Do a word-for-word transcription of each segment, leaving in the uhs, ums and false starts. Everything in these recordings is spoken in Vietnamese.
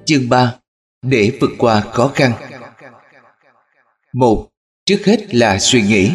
Chương ba. Để vượt qua khó khăn. Một. Trước hết là suy nghĩ.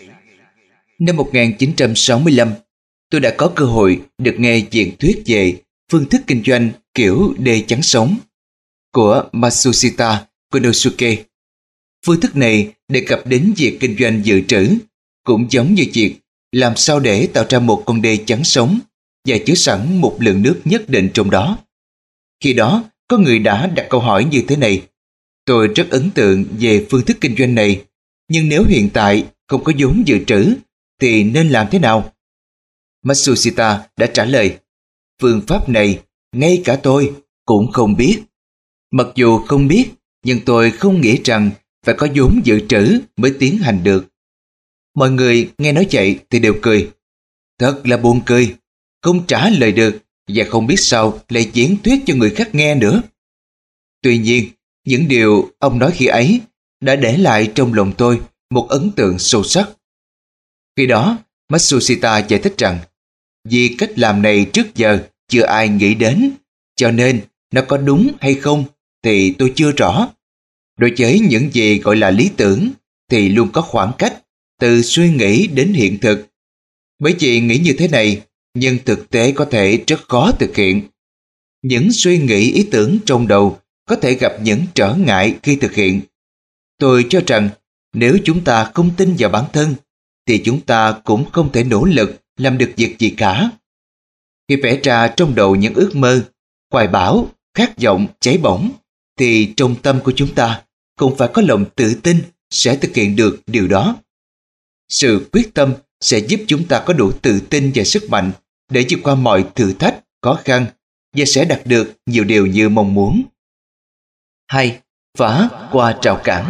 Năm một nghìn chín trăm sáu mươi lăm, tôi đã có cơ hội được nghe diễn thuyết về phương thức kinh doanh kiểu đê chắn sóng của Matsushita Konosuke. Phương thức này đề cập đến việc kinh doanh dự trữ, cũng giống như việc làm sao để tạo ra một con đê chắn sóng và chứa sẵn một lượng nước nhất định trong đó. Khi đó, có người đã đặt câu hỏi như thế này: tôi rất ấn tượng về phương thức kinh doanh này, nhưng nếu hiện tại không có vốn dự trữ thì nên làm thế nào? Matsushita đã trả lời: phương pháp này ngay cả tôi cũng không biết. Mặc dù không biết, nhưng tôi không nghĩ rằng phải có vốn dự trữ mới tiến hành được. Mọi người nghe nói vậy thì đều cười. Thật là buồn cười, không trả lời được và không biết sao lại diễn thuyết cho người khác nghe nữa. Tuy nhiên, những điều ông nói khi ấy đã để lại trong lòng tôi một ấn tượng sâu sắc. Khi đó, Matsushita giải thích rằng vì cách làm này trước giờ chưa ai nghĩ đến, cho nên nó có đúng hay không thì tôi chưa rõ. Đối với những gì gọi là lý tưởng thì luôn có khoảng cách từ suy nghĩ đến hiện thực. Bởi vì nghĩ như thế này, nhưng thực tế có thể rất khó thực hiện. Những suy nghĩ ý tưởng trong đầu có thể gặp những trở ngại khi thực hiện. Tôi cho rằng nếu chúng ta không tin vào bản thân thì chúng ta cũng không thể nỗ lực làm được việc gì cả. Khi vẽ ra trong đầu những ước mơ, hoài bão, khát vọng, cháy bỏng, thì trong tâm của chúng ta cũng phải có lòng tự tin sẽ thực hiện được điều đó. Sự quyết tâm sẽ giúp chúng ta có đủ tự tin và sức mạnh để vượt qua mọi thử thách, khó khăn và sẽ đạt được nhiều điều như mong muốn. Hai. Phá qua rào cản.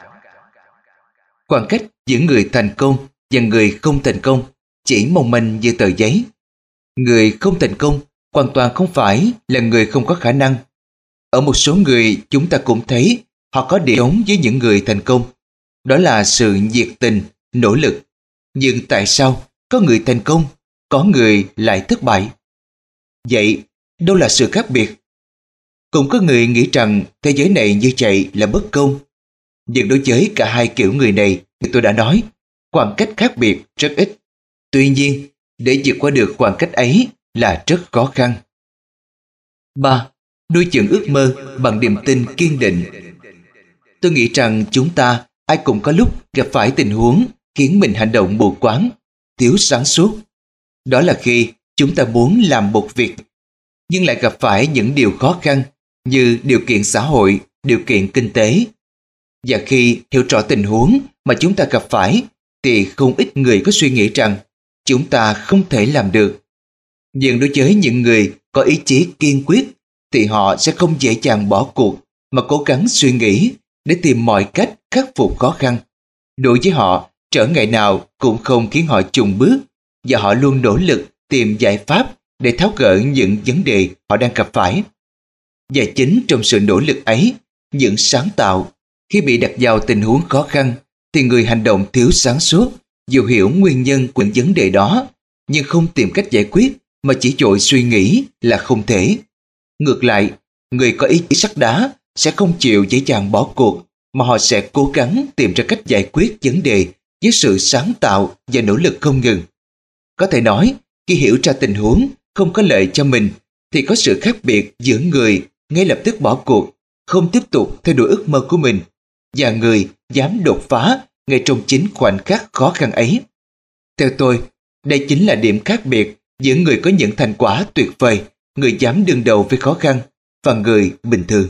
Khoảng cách giữa người thành công và người không thành công chỉ mong manh như tờ giấy. Người không thành công hoàn toàn không phải là người không có khả năng. Ở một số người chúng ta cũng thấy họ có điểm giống với những người thành công. Đó là sự nhiệt tình, nỗ lực. Nhưng tại sao có người thành công, có người lại thất bại? Vậy, đâu là sự khác biệt? Cũng có người nghĩ rằng thế giới này như vậy là bất công. Nhưng đối với cả hai kiểu người này thì tôi đã nói, khoảng cách khác biệt rất ít. Tuy nhiên, để vượt qua được khoảng cách ấy là rất khó khăn. Ba. Nuôi dưỡng ước mơ bằng niềm tin kiên định. Tôi nghĩ rằng chúng ta ai cũng có lúc gặp phải tình huống khiến mình hành động mù quáng, thiếu sáng suốt. Đó là khi chúng ta muốn làm một việc, nhưng lại gặp phải những điều khó khăn như điều kiện xã hội, điều kiện kinh tế. Và khi hiểu rõ tình huống mà chúng ta gặp phải, thì không ít người có suy nghĩ rằng chúng ta không thể làm được. Nhưng đối với những người có ý chí kiên quyết, thì họ sẽ không dễ dàng bỏ cuộc mà cố gắng suy nghĩ để tìm mọi cách khắc phục khó khăn. Đối với họ, trở ngại nào cũng không khiến họ chùn bước, và họ luôn nỗ lực tìm giải pháp để tháo gỡ những vấn đề họ đang gặp phải. Và chính trong sự nỗ lực ấy, những sáng tạo, khi bị đặt vào tình huống khó khăn, thì người hành động thiếu sáng suốt, dù hiểu nguyên nhân của những vấn đề đó, nhưng không tìm cách giải quyết mà chỉ vội suy nghĩ là không thể. Ngược lại, người có ý chí sắt đá sẽ không chịu dễ dàng bỏ cuộc, mà họ sẽ cố gắng tìm ra cách giải quyết vấn đề với sự sáng tạo và nỗ lực không ngừng. Có thể nói, khi hiểu ra tình huống không có lợi cho mình, thì có sự khác biệt giữa người ngay lập tức bỏ cuộc, không tiếp tục theo đuổi ước mơ của mình, và người dám đột phá ngay trong chính khoảnh khắc khó khăn ấy. Theo tôi, đây chính là điểm khác biệt giữa người có những thành quả tuyệt vời, người dám đương đầu với khó khăn, và người bình thường.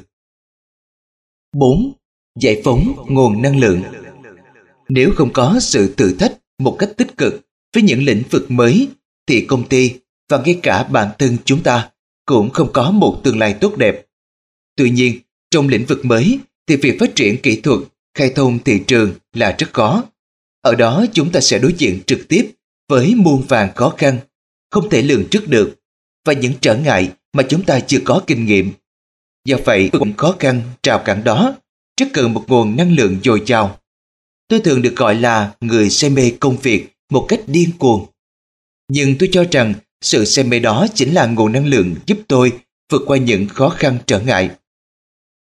Bốn. Giải phóng nguồn năng lượng. Nếu không có sự thử thách một cách tích cực với những lĩnh vực mới, thì công ty và ngay cả bản thân chúng ta cũng không có một tương lai tốt đẹp. Tuy nhiên, trong lĩnh vực mới thì việc phát triển kỹ thuật, khai thông thị trường là rất khó. Ở đó chúng ta sẽ đối diện trực tiếp với muôn vàn khó khăn, không thể lường trước được, và những trở ngại mà chúng ta chưa có kinh nghiệm. Do vậy, những khó khăn, rào cản đó rất cần một nguồn năng lượng dồi dào. Tôi thường được gọi là người say mê công việc một cách điên cuồng. Nhưng tôi cho rằng sự say mê đó chính là nguồn năng lượng giúp tôi vượt qua những khó khăn trở ngại.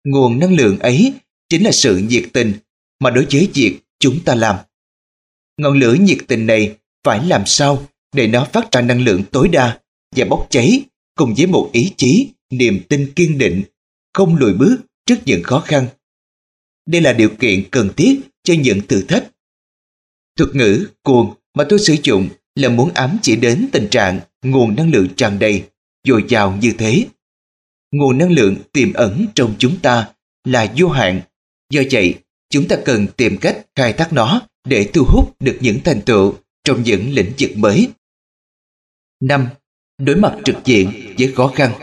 Nguồn năng lượng ấy chính là sự nhiệt tình mà đối với việc chúng ta làm. Ngọn lửa nhiệt tình này phải làm sao để nó phát ra năng lượng tối đa và bốc cháy cùng với một ý chí, niềm tin kiên định, không lùi bước trước những khó khăn. Đây là điều kiện cần thiết cho những thử thách. Thuật ngữ cuồng mà tôi sử dụng là muốn ám chỉ đến tình trạng nguồn năng lượng tràn đầy, dồi dào như thế. Nguồn năng lượng tiềm ẩn trong chúng ta là vô hạn. Do vậy, chúng ta cần tìm cách khai thác nó để thu hút được những thành tựu trong những lĩnh vực mới. năm. Đối mặt trực diện với khó khăn.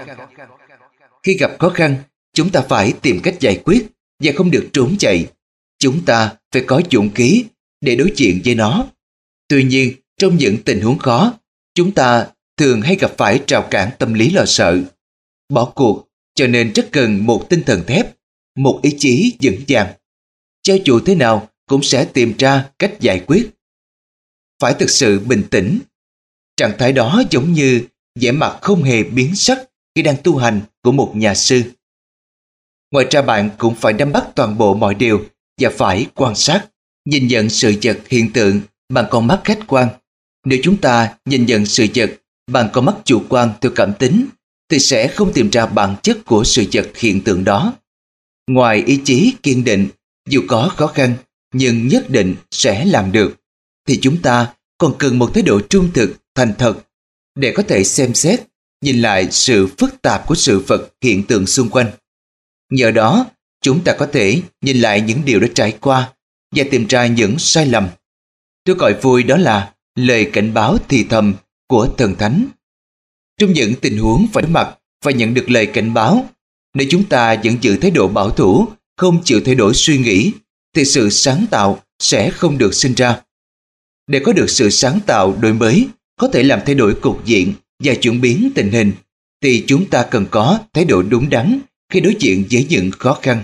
Khi gặp khó khăn, chúng ta phải tìm cách giải quyết và không được trốn chạy. Chúng ta phải có dũng khí để đối diện với nó. Tuy nhiên, trong những tình huống khó, chúng ta thường hay gặp phải rào cản tâm lý lo sợ, bỏ cuộc, cho nên rất cần một tinh thần thép, một ý chí vững vàng. Cho dù thế nào cũng sẽ tìm ra cách giải quyết. Phải thực sự bình tĩnh. Trạng thái đó giống như vẻ mặt không hề biến sắc khi đang tu hành của một nhà sư. Ngoài ra bạn cũng phải nắm bắt toàn bộ mọi điều và phải quan sát, nhìn nhận sự vật hiện tượng bằng con mắt khách quan. Nếu chúng ta nhìn nhận sự vật bằng con mắt chủ quan theo cảm tính, thì sẽ không tìm ra bản chất của sự vật hiện tượng đó. Ngoài ý chí kiên định, dù có khó khăn nhưng nhất định sẽ làm được, thì chúng ta còn cần một thái độ trung thực, thành thật để có thể xem xét, nhìn lại sự phức tạp của sự vật hiện tượng xung quanh. Nhờ đó, chúng ta có thể nhìn lại những điều đã trải qua và tìm ra những sai lầm. Tôi gọi vui đó là lời cảnh báo thì thầm của Thần Thánh. Trong những tình huống phải đối mặt và nhận được lời cảnh báo, nếu chúng ta vẫn giữ thái độ bảo thủ, không chịu thay đổi suy nghĩ, thì sự sáng tạo sẽ không được sinh ra. Để có được sự sáng tạo đổi mới, có thể làm thay đổi cục diện và chuyển biến tình hình, thì chúng ta cần có thái độ đúng đắn khi đối diện với những khó khăn.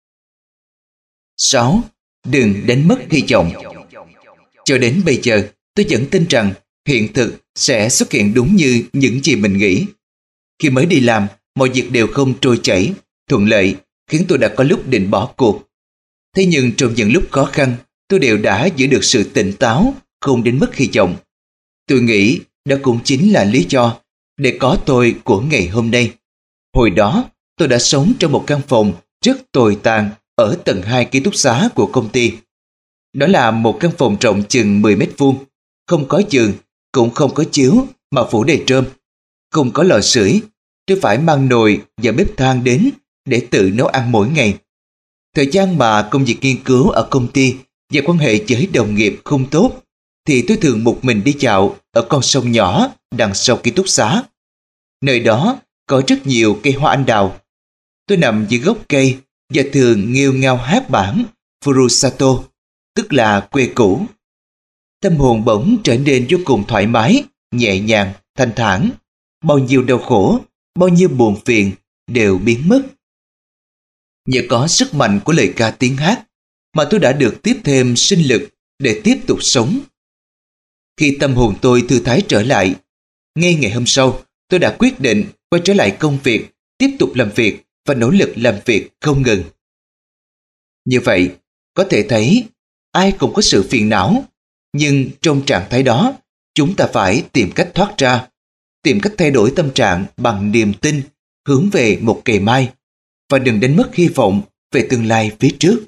sáu. Đừng đánh mất hy vọng. Cho đến bây giờ, tôi vẫn tin rằng hiện thực sẽ xuất hiện đúng như những gì mình nghĩ. Khi mới đi làm, mọi việc đều không trôi chảy, thuận lợi, khiến tôi đã có lúc định bỏ cuộc. Thế nhưng trong những lúc khó khăn, tôi đều đã giữ được sự tỉnh táo, không đến mất hy vọng. Tôi nghĩ đó cũng chính là lý do để có tôi của ngày hôm nay. Hồi đó, tôi đã sống trong một căn phòng rất tồi tàn ở tầng hai ký túc xá của công ty. Đó là một căn phòng rộng chừng mười mét vuông, không có giường, cũng không có chiếu mà phủ đầy rơm. Không có lò sưởi, tôi phải mang nồi và bếp than đến để tự nấu ăn mỗi ngày. Thời gian mà công việc nghiên cứu ở công ty và quan hệ với đồng nghiệp không tốt, thì tôi thường một mình đi dạo ở con sông nhỏ đằng sau ký túc xá. Nơi đó có rất nhiều cây hoa anh đào. Tôi nằm dưới gốc cây và thường nghêu ngao hát bản Furusato, tức là quê cũ. Tâm hồn bỗng trở nên vô cùng thoải mái, nhẹ nhàng, thanh thản. Bao nhiêu đau khổ, bao nhiêu buồn phiền đều biến mất. Nhờ có sức mạnh của lời ca tiếng hát mà tôi đã được tiếp thêm sinh lực để tiếp tục sống. Khi tâm hồn tôi thư thái trở lại, ngay ngày hôm sau, tôi đã quyết định quay trở lại công việc, tiếp tục làm việc và nỗ lực làm việc không ngừng. Như vậy, có thể thấy ai cũng có sự phiền não, nhưng trong trạng thái đó, chúng ta phải tìm cách thoát ra, tìm cách thay đổi tâm trạng bằng niềm tin, hướng về một ngày mai, và đừng đánh mất hy vọng về tương lai phía trước.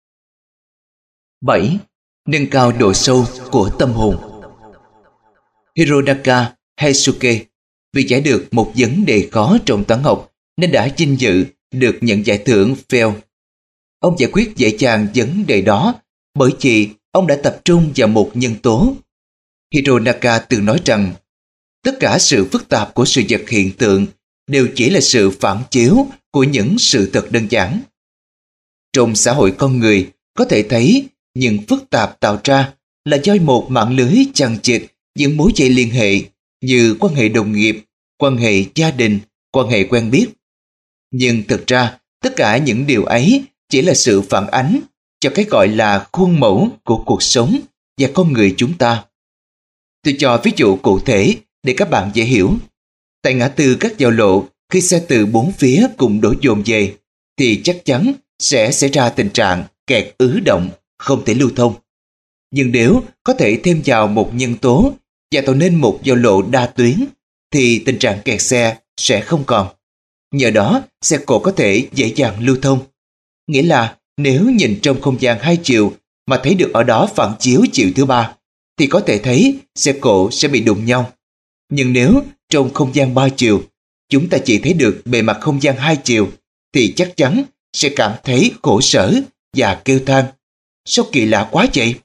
bảy. Nâng cao độ sâu của tâm hồn. Hironaka Heisuke vì giải được một vấn đề khó trong toán học nên đã vinh dự được nhận giải thưởng Pell. Ông giải quyết dễ dàng vấn đề đó bởi vì ông đã tập trung vào một nhân tố. Hironaka từng nói rằng tất cả sự phức tạp của sự vật hiện tượng đều chỉ là sự phản chiếu của những sự thật đơn giản. Trong xã hội con người, có thể thấy những phức tạp tạo ra là do một mạng lưới chằng chịt những mối dây liên hệ như quan hệ đồng nghiệp, quan hệ gia đình, quan hệ quen biết. Nhưng thực ra, tất cả những điều ấy chỉ là sự phản ánh cho cái gọi là khuôn mẫu của cuộc sống và con người chúng ta. Tôi cho ví dụ cụ thể để các bạn dễ hiểu. Tại ngã tư các giao lộ, khi xe từ bốn phía cùng đổ dồn về, thì chắc chắn sẽ xảy ra tình trạng kẹt ứ động, không thể lưu thông. Nhưng nếu có thể thêm vào một nhân tố và tạo nên một giao lộ đa tuyến, thì tình trạng kẹt xe sẽ không còn. Nhờ đó, xe cộ có thể dễ dàng lưu thông. Nghĩa là nếu nhìn trong không gian hai chiều mà thấy được ở đó phản chiếu chiều thứ ba, thì có thể thấy xe cộ sẽ bị đụng nhau. Nhưng nếu trong không gian ba chiều, chúng ta chỉ thấy được bề mặt không gian hai chiều, thì chắc chắn sẽ cảm thấy khổ sở và kêu than. Sao kỳ lạ quá vậy?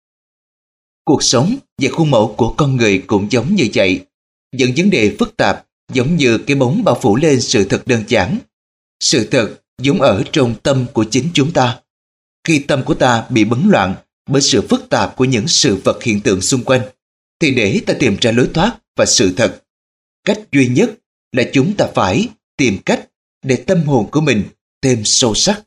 Cuộc sống và khuôn mẫu của con người cũng giống như vậy. Những vấn đề phức tạp giống như cái bóng bao phủ lên sự thật đơn giản. Sự thật vốn ở trong tâm của chính chúng ta. Khi tâm của ta bị bấn loạn bởi sự phức tạp của những sự vật hiện tượng xung quanh, thì để ta tìm ra lối thoát và sự thật, cách duy nhất là chúng ta phải tìm cách để tâm hồn của mình thêm sâu sắc.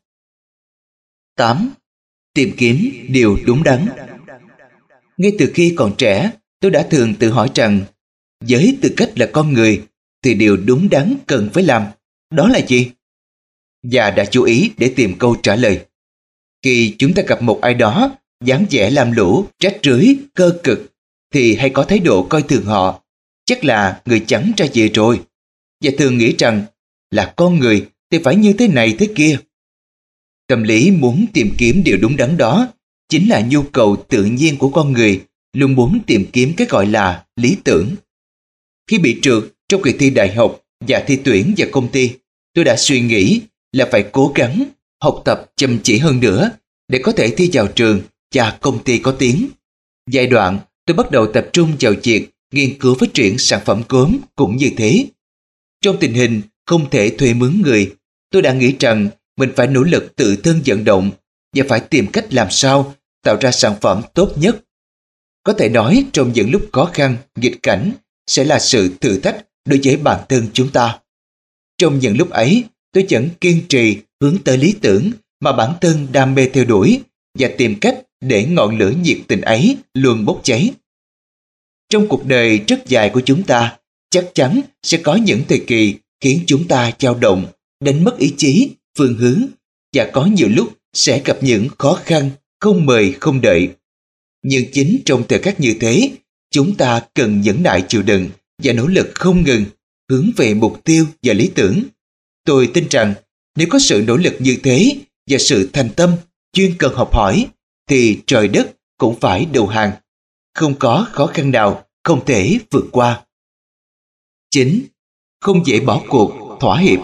tám. Tìm kiếm điều đúng đắn. Ngay từ khi còn trẻ, tôi đã thường tự hỏi rằng, với tư cách là con người, thì điều đúng đắn cần phải làm, đó là gì? Và đã chú ý để tìm câu trả lời. Khi chúng ta gặp một ai đó dáng vẻ làm lũ, trách rưới, cơ cực, thì hay có thái độ coi thường họ, chắc là người chẳng ra gì rồi, và thường nghĩ rằng là con người thì phải như thế này thế kia. Tâm lý muốn tìm kiếm điều đúng đắn đó chính là nhu cầu tự nhiên của con người, luôn muốn tìm kiếm cái gọi là lý tưởng. Khi bị trượt trong kỳ thi đại học và thi tuyển vào công ty, tôi đã suy nghĩ là phải cố gắng học tập chăm chỉ hơn nữa để có thể thi vào trường và công ty có tiếng. Giai đoạn tôi bắt đầu tập trung vào việc nghiên cứu phát triển sản phẩm cốm cũng như thế. Trong tình hình không thể thuê mướn người, tôi đã nghĩ rằng mình phải nỗ lực tự thân vận động và phải tìm cách làm sao tạo ra sản phẩm tốt nhất. Có thể nói trong những lúc khó khăn, nghịch cảnh sẽ là sự thử thách đối với bản thân chúng ta. Trong những lúc ấy, tôi vẫn kiên trì hướng tới lý tưởng mà bản thân đam mê theo đuổi và tìm cách để ngọn lửa nhiệt tình ấy luôn bốc cháy. Trong cuộc đời rất dài của chúng ta, chắc chắn sẽ có những thời kỳ khiến chúng ta dao động, đánh mất ý chí, phương hướng, và có nhiều lúc sẽ gặp những khó khăn không mời không đợi. Nhưng chính trong thời khắc như thế, chúng ta cần nhẫn nại chịu đựng và nỗ lực không ngừng hướng về mục tiêu và lý tưởng. Tôi tin rằng nếu có sự nỗ lực như thế và sự thành tâm, chuyên cần học hỏi, thì trời đất cũng phải đầu hàng. Không có khó khăn nào không thể vượt qua. chín. Không dễ bỏ cuộc, thỏa hiệp.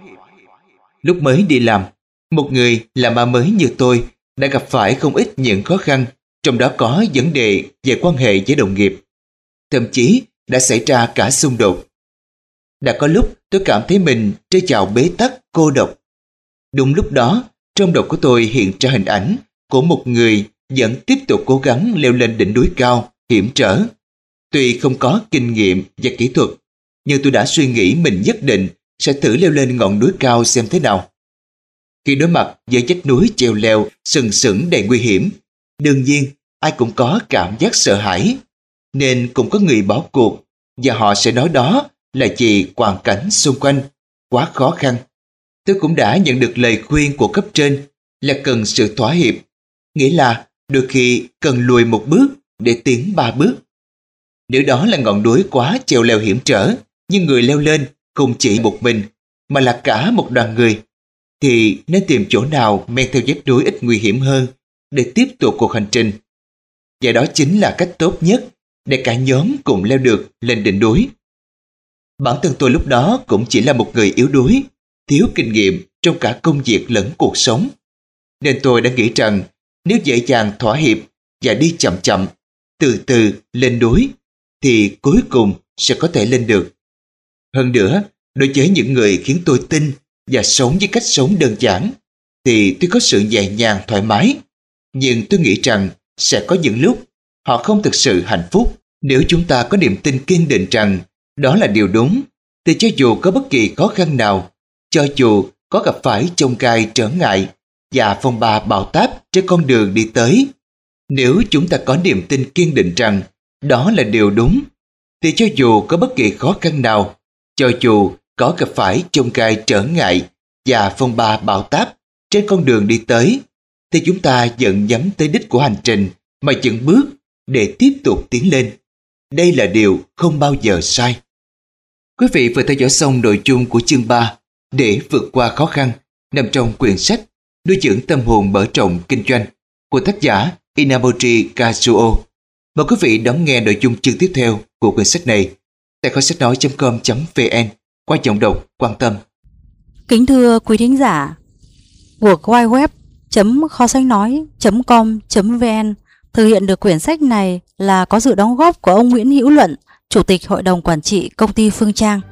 Lúc mới đi làm, một người làm ăn mới như tôi đã gặp phải không ít những khó khăn, trong đó có vấn đề về quan hệ với đồng nghiệp. Thậm chí đã xảy ra cả xung đột. Đã có lúc tôi cảm thấy mình rơi vào bế tắc, cô độc. Đúng lúc đó, trong đầu của tôi hiện ra hình ảnh của một người vẫn tiếp tục cố gắng leo lên đỉnh núi cao, hiểm trở. Tuy không có kinh nghiệm và kỹ thuật, nhưng tôi đã suy nghĩ mình nhất định sẽ thử leo lên ngọn núi cao xem thế nào. Khi đối mặt với vách núi treo leo sừng sững đầy nguy hiểm, đương nhiên ai cũng có cảm giác sợ hãi, nên cũng có người bỏ cuộc, và họ sẽ nói đó là vì hoàn cảnh xung quanh quá khó khăn. Tôi cũng đã nhận được lời khuyên của cấp trên là cần sự thỏa hiệp, nghĩa là đôi khi cần lùi một bước để tiến ba bước. Nếu đó là ngọn núi quá treo leo hiểm trở, nhưng người leo lên không chỉ một mình mà là cả một đoàn người, thì nên tìm chỗ nào men theo vách núi ít nguy hiểm hơn để tiếp tục cuộc hành trình. Và đó chính là cách tốt nhất để cả nhóm cùng leo được lên đỉnh núi. Bản thân tôi lúc đó cũng chỉ là một người yếu đuối, thiếu kinh nghiệm trong cả công việc lẫn cuộc sống. Nên tôi đã nghĩ rằng nếu dễ dàng thỏa hiệp và đi chậm chậm, từ từ lên núi, thì cuối cùng sẽ có thể lên được. Hơn nữa, đối với những người khiến tôi tin và sống với cách sống đơn giản, thì tôi có sự nhẹ nhàng thoải mái. Nhưng tôi nghĩ rằng sẽ có những lúc họ không thực sự hạnh phúc. Nếu chúng ta có niềm tin kiên định rằng đó là điều đúng, thì cho dù có bất kỳ khó khăn nào, cho dù có gặp phải chông gai trở ngại và phong ba bão táp trên con đường đi tới, nếu chúng ta có niềm tin kiên định rằng đó là điều đúng, thì cho dù có bất kỳ khó khăn nào, cho dù có gặp phải chông gai trở ngại và phong ba bão táp trên con đường đi tới, thì chúng ta vẫn nhắm tới đích của hành trình mà chững bước để tiếp tục tiến lên. Đây là điều không bao giờ sai. Quý vị vừa theo dõi xong nội dung của chương ba Để vượt qua khó khăn, nằm trong quyển sách Nuôi dưỡng tâm hồn mở rộng kinh doanh của tác giả Inamochi Kazuo. Mời quý vị đón nghe nội dung chương tiếp theo của quyển sách này tại kho sách nói chấm com chấm vn qua giọng đọc Quan Tâm. Kính thưa quý thính giả, cuộc web web chấm kho sách nói chấm com chấm vn thực hiện được quyển sách này là có sự đóng góp của ông Nguyễn Hữu Luận, Chủ tịch Hội đồng Quản trị Công ty Phương Trang.